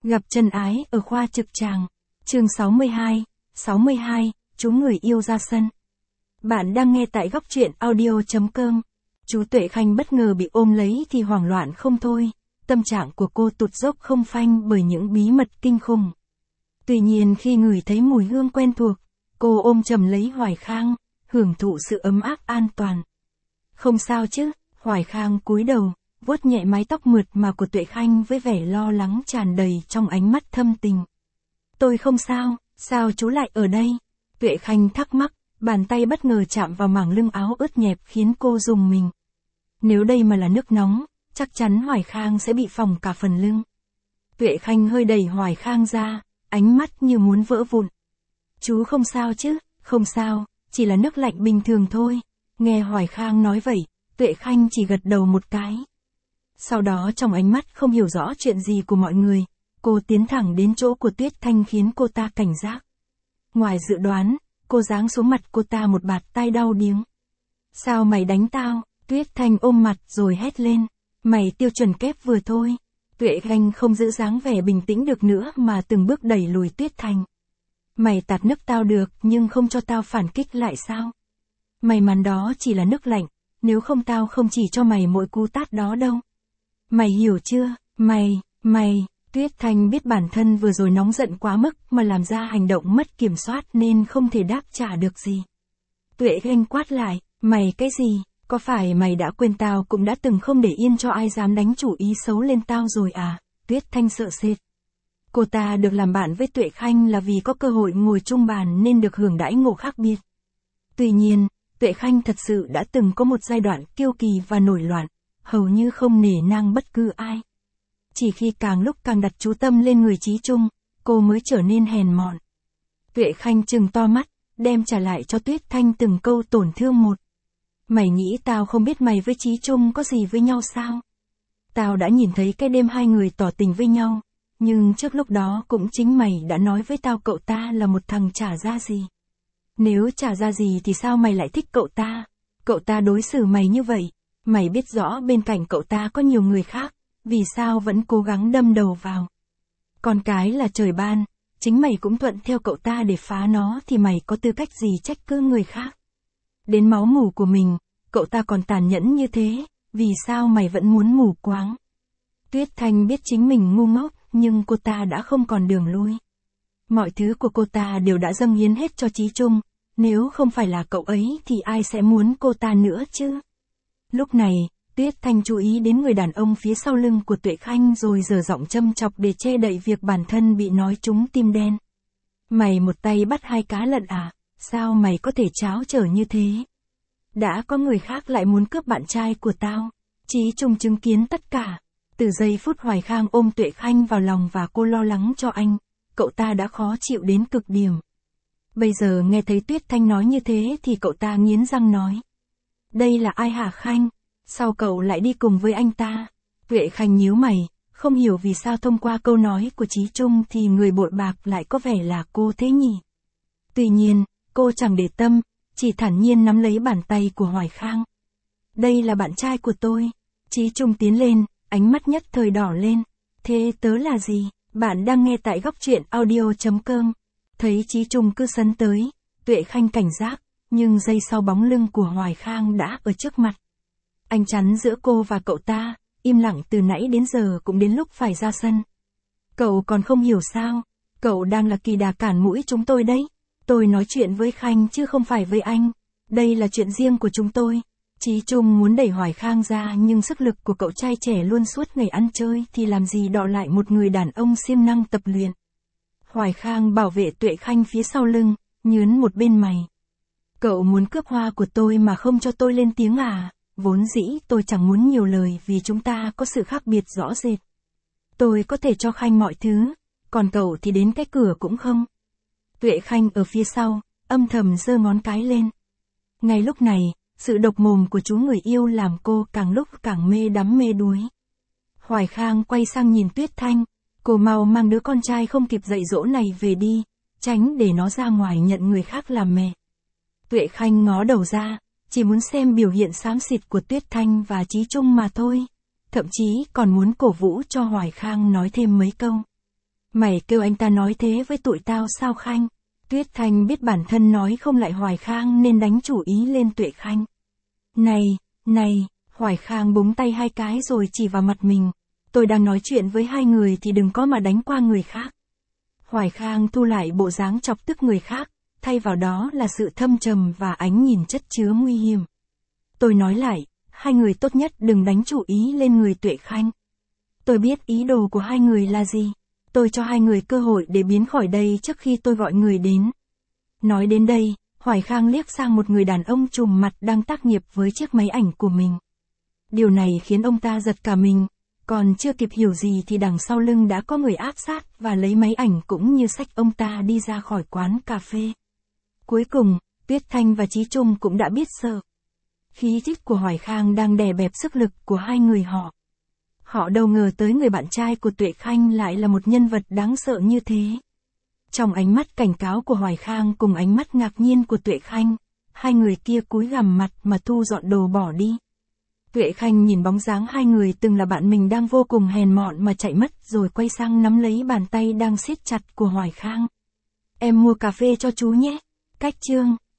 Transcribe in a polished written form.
Gặp chân ái ở khoa trực tràng. Chương 62, chú người yêu ra sân. Bạn đang nghe tại góc truyện audio.com. Chú Tuệ Khanh bất ngờ bị ôm lấy thì hoảng loạn không thôi. Tâm trạng của cô tụt dốc không phanh bởi những bí mật kinh khủng. Tuy nhiên khi ngửi thấy mùi hương quen thuộc, cô ôm chầm lấy Hoài Khang, hưởng thụ sự ấm áp an toàn. Không sao chứ, Hoài Khang cúi đầu, vuốt nhẹ mái tóc mượt mà của Tuệ Khanh với vẻ lo lắng tràn đầy trong ánh mắt thâm tình. Tôi không sao, sao chú lại ở đây? Tuệ Khanh thắc mắc, bàn tay bất ngờ chạm vào mảng lưng áo ướt nhẹp khiến cô rùng mình. Nếu đây mà là nước nóng, chắc chắn Hoài Khang sẽ bị phỏng cả phần lưng. Tuệ Khanh hơi đẩy Hoài Khang ra, ánh mắt như muốn vỡ vụn. Chú không sao chứ? Không sao, chỉ là nước lạnh bình thường thôi. Nghe Hoài Khang nói vậy, Tuệ Khanh chỉ gật đầu một cái. Sau đó trong ánh mắt không hiểu rõ chuyện gì của mọi người, cô tiến thẳng đến chỗ của Tuyết Thanh khiến cô ta cảnh giác. Ngoài dự đoán, cô giáng xuống mặt cô ta một bạt tai đau điếng. Sao mày đánh tao? Tuyết Thanh ôm mặt rồi hét lên. Mày tiêu chuẩn kép vừa thôi. Tuệ Khanh không giữ dáng vẻ bình tĩnh được nữa mà từng bước đẩy lùi Tuyết Thanh. Mày tạt nước tao được nhưng không cho tao phản kích lại sao? May mắn đó chỉ là nước lạnh, nếu không tao không chỉ cho mày mỗi cú tát đó đâu. Mày hiểu chưa? Mày, Tuyết Thanh biết bản thân vừa rồi nóng giận quá mức mà làm ra hành động mất kiểm soát nên không thể đáp trả được gì. Tuệ Khanh quát lại, mày cái gì? Có phải mày đã quên tao cũng đã từng không để yên cho ai dám đánh chủ ý xấu lên tao rồi à? Tuyết Thanh sợ sệt. Cô ta được làm bạn với Tuệ Khanh là vì có cơ hội ngồi chung bàn nên được hưởng đãi ngộ khác biệt. Tuy nhiên, Tuệ Khanh thật sự đã từng có một giai đoạn kiêu kỳ và nổi loạn, hầu như không nể nang bất cứ ai. Chỉ khi càng lúc càng đặt chú tâm lên người Chí Trung, cô mới trở nên hèn mọn. Tuệ Khanh trừng to mắt, đem trả lại cho Tuyết Thanh từng câu tổn thương một. Mày nghĩ tao không biết mày với Chí Trung có gì với nhau sao? Tao đã nhìn thấy cái đêm hai người tỏ tình với nhau, nhưng trước lúc đó cũng chính mày đã nói với tao cậu ta là một thằng chả ra gì. Nếu chả ra gì thì sao mày lại thích cậu ta? Cậu ta đối xử mày như vậy, mày biết rõ bên cạnh cậu ta có nhiều người khác, vì sao vẫn cố gắng đâm đầu vào? Con cái là trời ban, chính mày cũng thuận theo cậu ta để phá nó thì mày có tư cách gì trách cứ người khác? Đến máu mủ của mình, cậu ta còn tàn nhẫn như thế, vì sao mày vẫn muốn mù quáng? Tuyết Thanh biết chính mình ngu ngốc, nhưng cô ta đã không còn đường lui. Mọi thứ của cô ta đều đã dâng hiến hết cho Chí Trung, nếu không phải là cậu ấy thì ai sẽ muốn cô ta nữa chứ? Lúc này, Tuyết Thanh chú ý đến người đàn ông phía sau lưng của Tuệ Khanh rồi giở giọng châm chọc để che đậy việc bản thân bị nói trúng tim đen. Mày một tay bắt hai cá lận à? Sao mày có thể tráo trở như thế? Đã có người khác lại muốn cướp bạn trai của tao. Chí Trung chứng kiến tất cả. Từ giây phút Hoài Khang ôm Tuệ Khanh vào lòng và cô lo lắng cho anh, cậu ta đã khó chịu đến cực điểm. Bây giờ nghe thấy Tuyết Thanh nói như thế thì cậu ta nghiến răng nói. Đây là ai hả Khanh? Sao cậu lại đi cùng với anh ta? Tuệ Khanh nhíu mày, không hiểu vì sao thông qua câu nói của Chí Trung thì người bội bạc lại có vẻ là cô thế nhỉ? Tuy nhiên, cô chẳng để tâm, chỉ thản nhiên nắm lấy bàn tay của Hoài Khang. Đây là bạn trai của tôi. Chí Trung tiến lên, ánh mắt nhất thời đỏ lên. Thế tớ là gì? Bạn đang nghe tại góc truyện audio.com. Thấy Chí Trung cứ sấn tới, Tuệ Khanh cảnh giác, nhưng giây sau bóng lưng của Hoài Khang đã ở trước mặt. Anh chắn giữa cô và cậu ta, im lặng từ nãy đến giờ cũng đến lúc phải ra sân. Cậu còn không hiểu sao? Cậu đang là kỳ đà cản mũi chúng tôi đấy. Tôi nói chuyện với Khanh chứ không phải với anh. Đây là chuyện riêng của chúng tôi. Chí Trung muốn đẩy Hoài Khang ra nhưng sức lực của cậu trai trẻ luôn suốt ngày ăn chơi thì làm gì đọ lại một người đàn ông siêng năng tập luyện. Hoài Khang bảo vệ Tuệ Khanh phía sau lưng, nhướn một bên mày. Cậu muốn cướp hoa của tôi mà không cho tôi lên tiếng à? Vốn dĩ tôi chẳng muốn nhiều lời vì chúng ta có sự khác biệt rõ rệt. Tôi có thể cho Khanh mọi thứ, còn cậu thì đến cái cửa cũng không. Tuệ Khanh ở phía sau, âm thầm giơ ngón cái lên. Ngay lúc này, sự độc mồm của chú người yêu làm cô càng lúc càng mê đắm mê đuối. Hoài Khang quay sang nhìn Tuyết Thanh, cô mau mang đứa con trai không kịp dạy dỗ này về đi, tránh để nó ra ngoài nhận người khác làm mẹ. Tuệ Khanh ngó đầu ra, chỉ muốn xem biểu hiện xám xịt của Tuyết Thanh và Chí Trung mà thôi, thậm chí còn muốn cổ vũ cho Hoài Khang nói thêm mấy câu. Mày kêu anh ta nói thế với tụi tao sao Khanh? Tuyết Thanh biết bản thân nói không lại Hoài Khang nên đánh chủ ý lên Tuệ Khanh. Này, Hoài Khang búng tay 2 cái rồi chỉ vào mặt mình. Tôi đang nói chuyện với 2 người thì đừng có mà đánh qua người khác. Hoài Khang thu lại bộ dáng chọc tức người khác, thay vào đó là sự thâm trầm và ánh nhìn chất chứa nguy hiểm. Tôi nói lại, 2 người tốt nhất đừng đánh chủ ý lên người Tuệ Khanh. Tôi biết ý đồ của 2 người là gì. Tôi cho 2 người cơ hội để biến khỏi đây trước khi tôi gọi người đến. Nói đến đây, Hoài Khang liếc sang một người đàn ông trùm mặt đang tác nghiệp với chiếc máy ảnh của mình. Điều này khiến ông ta giật cả mình, còn chưa kịp hiểu gì thì đằng sau lưng đã có người áp sát và lấy máy ảnh cũng như xách ông ta đi ra khỏi quán cà phê. Cuối cùng, Tuyết Thanh và Chí Trung cũng đã biết sợ. Khí chất của Hoài Khang đang đè bẹp sức lực của 2 người họ. Họ đâu ngờ tới người bạn trai của Tuệ Khanh lại là một nhân vật đáng sợ như thế. Trong ánh mắt cảnh cáo của Hoài Khang cùng ánh mắt ngạc nhiên của Tuệ Khanh, 2 người kia cúi gằm mặt mà thu dọn đồ bỏ đi. Tuệ Khanh nhìn bóng dáng 2 người từng là bạn mình đang vô cùng hèn mọn mà chạy mất rồi quay sang nắm lấy bàn tay đang siết chặt của Hoài Khang. Em mua cà phê cho chú nhé. Cách chương